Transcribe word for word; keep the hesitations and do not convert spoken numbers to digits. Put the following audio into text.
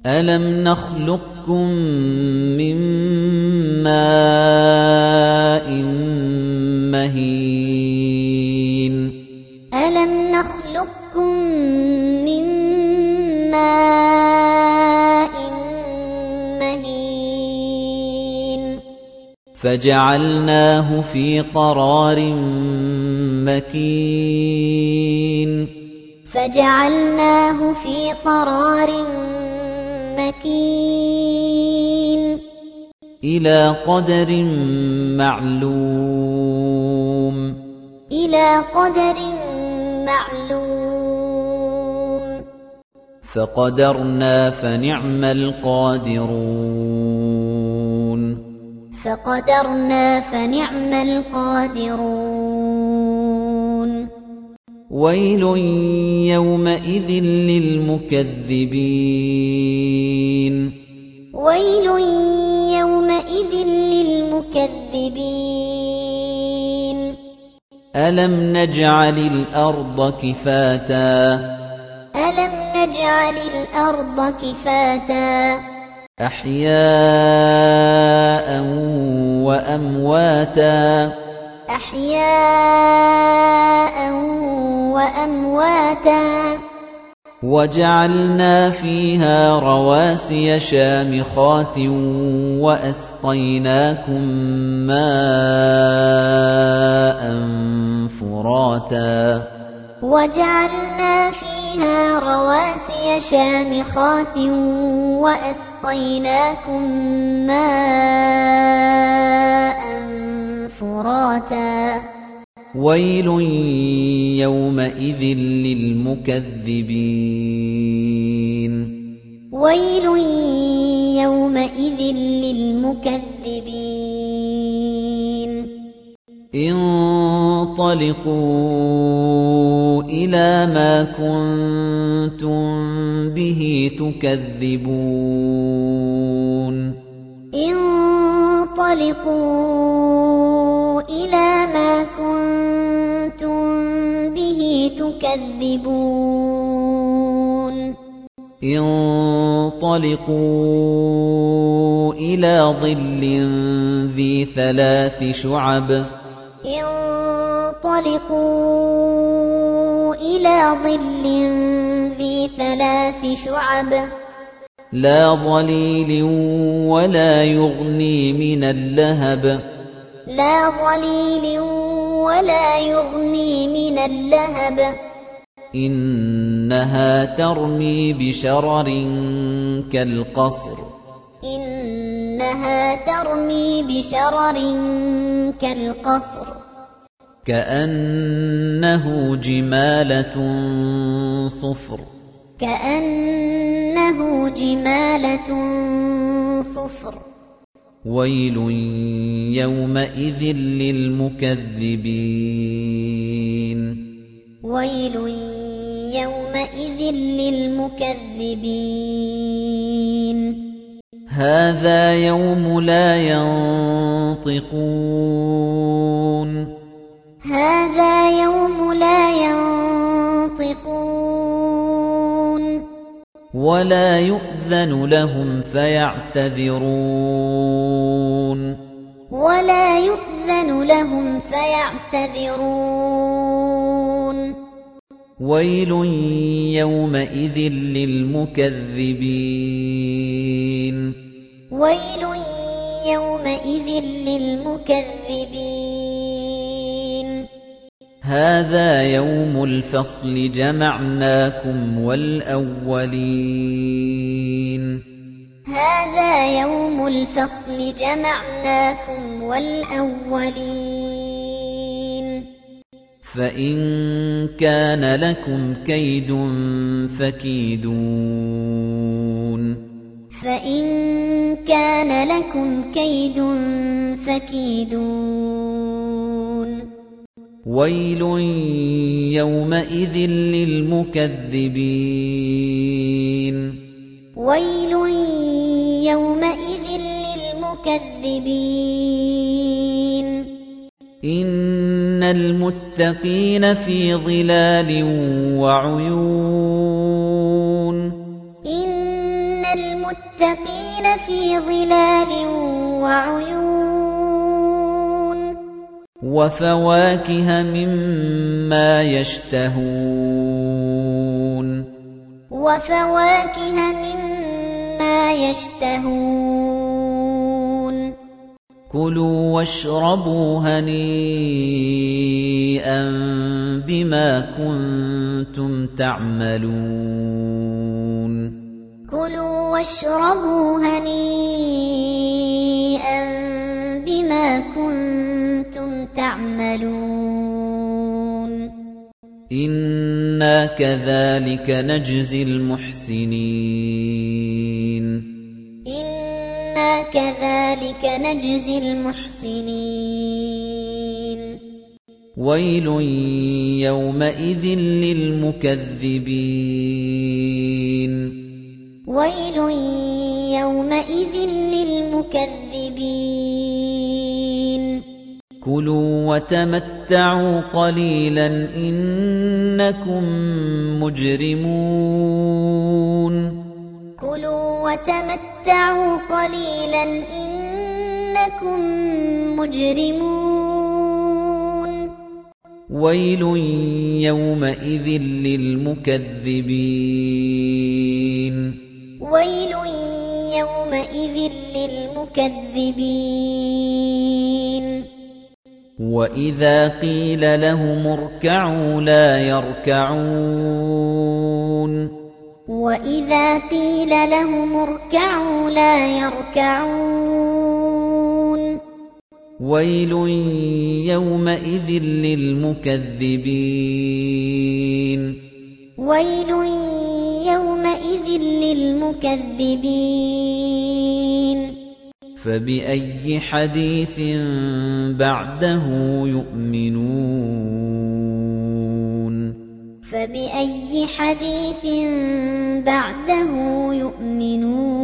أَلَمْ نَخْلُقكُّم مِّن مَّاءٍ مَّهِينٍ أَلَمْ نَخْلُقكُّم مِّن مَّاءٍ مَّهِينٍ فَجَعَلْنَاهُ فِي قَرَارٍ مَّكِينٍ فَجَعَلْنَاهُ فِي قَرَارٍ مَّكِينٍ إِلَى قَدَرٍ مَّعْلُومٍ إِلَى قَدَرٍ مَّعْلُومٍ فَقَدَرْنَا فَنِعْمَ الْقَادِرُونَ فَقَدَرْنَا فَنِعْمَ الْقَادِرُونَ وَيْلٌ يَوْمَئِذٍ لِّلْمُكَذِّبِينَ وَيْلٌ يَوْمَئِذٍ لِّلْمُكَذِّبِينَ أَلَمْ نَجْعَلِ الْأَرْضَ كِفَاتًا أَلَمْ نَجْعَلِ الْأَرْضَ كِفَاتًا أَحْيَاءً وَأَمْوَاتًا أَحْيَاءً وَأَمْوَاتًا وَجَعَلْنَا فِيهَا رَوَاسِيَ شَامِخَاتٍ وَأَسْقَيْنَاكُم مَّاءً فُرَاتًا وَجَعَلْنَا فِيهَا رَوَاسِيَ شَامِخَاتٍ وَأَسْقَيْنَاكُم مَّاءً فُرَاتًا وَيْلٌ يَوْمَئِذٍ لِّلْمُكَذِّبِينَ وَيْلٌ يَوْمَئِذٍ لِّلْمُكَذِّبِينَ انطَلِقُوا إِلَىٰ مَا كُنتُم بِهِ تُكَذِّبُونَ انطَلِقُوا إِلَىٰ مَا كُنتُم بِهِ تُكَذِّبُونَ انطَلِقُوا إِلَىٰ ظِلٍّ ذِي ثَلَاثِ شُعَبٍ انطَلِقُوا إِلَىٰ ظِلٍّ ذِي ثَلَاثِ شُعَبٍ لَّا ظَلِيلٍ وَلَا يُغْنِي مِنَ اللَّهَبِ لَا ظَلِيلٍ وَلَا يُغْنِي مِنَ اللَّهَبِ إِنَّهَا تَرْمِي بِشَرَرٍ كَالْقَصْرِ إِنَّهَا تَرْمِي بِشَرَرٍ كَالْقَصْرِ كَأَنَّهُ جِمَالَتٌ صُفْرٌ كَأَنَّهُ جِمَالَتٌ صُفْرٌ وَيْلٌ يَوْمَئِذٍ لِّلْمُكَذِّبِينَ وَيْلٌ يَوْمَئِذٍ لِّلْمُكَذِّبِينَ هَٰذَا يَوْمُ لَا يَنطِقُونَ هَٰذَا يَوْمُ لَا يَنطِقُونَ وَلَا يُؤْذَنُ لَهُمْ فَيَعْتَذِرُونَ وَلَا يُؤْذَنُ لَهُمْ فَيَعْتَذِرُونَ وَيْلٌ يَوْمَئِذٍ لِّلْمُكَذِّبِينَ وَيْلٌ يَوْمَئِذٍ لِّلْمُكَذِّبِينَ هَٰذَا يَوْمُ الْفَصْلِ جَمَعْنَاكُمْ وَالْأَوَّلِينَ هَٰذَا يَوْمُ الْفَصْلِ جَمَعْنَاكُمْ وَالْأَوَّلِينَ فَإِن كَانَ لَكُمْ كَيْدٌ فَكِيدُونِ فَإِن كَانَ لَكُمْ كَيْدٌ فَكِيدُونِ وَيْلٌ يَوْمَئِذٍ لِّلْمُكَذِّبِينَ وَيْلٌ يَوْمَئِذٍ لِّلْمُكَذِّبِينَ إِنَّ الْمُتَّقِينَ فِي ظِلَالٍ وَعُيُونٍ إِنَّ الْمُتَّقِينَ الْمُتَّقِينَ فِي ظِلَالٍ وَعُيُونٍ وَفَوَاكِهَ مِمَّا يَشْتَهُونَ وَفَوَاكِهَ مِمَّا يَشْتَهُونَ كُلُوا وَاشْرَبُوا هَنِيئًا بِمَا كُنتُمْ تَعْمَلُونَ كُلُوا وَاشْرَبُوا هَنِيئًا بِمَا كُنتُمْ تَعْمَلُونَ إِنَّا كَذَلِكَ نَجْزِي الْمُحْسِنِينَ إِنَّا كَذَلِكَ نَجْزِي الْمُحْسِنِينَ وَيْلٌ يَوْمَئِذٍ لِّلْمُكَذِّبِينَ وَيْلٌ يَوْمَئِذٍ لِّلْمُكَذِّبِينَ كُلُوا وَتَمَتَّعُوا قَلِيلًا إِنَّكُمْ مُجْرِمُونَ كُلُوا وَتَمَتَّعُوا قَلِيلًا إِنَّكُمْ مُجْرِمُونَ وَيْلٌ يَوْمَئِذٍ لِّلْمُكَذِّبِينَ وَيْلٌ يَوْمَئِذٍ لِّلْمُكَذِّبِينَ وَإِذَا قِيلَ لَهُمُ ارْكَعُوا لَا يَرْكَعُونَ وَإِذَا قِيلَ لَهُمُ ارْكَعُوا لَا يَرْكَعُونَ وَيْلٌ يَوْمَئِذٍ لِّلْمُكَذِّبِينَ وَيْلٌ يَوْمَئِذٍ لِّلْمُكَذِّبِينَ فَبِأَيِّ حَدِيثٍ بَعْدَهُ يُؤْمِنُونَ فَبِأَيِّ حَدِيثٍ بَعْدَهُ يُؤْمِنُونَ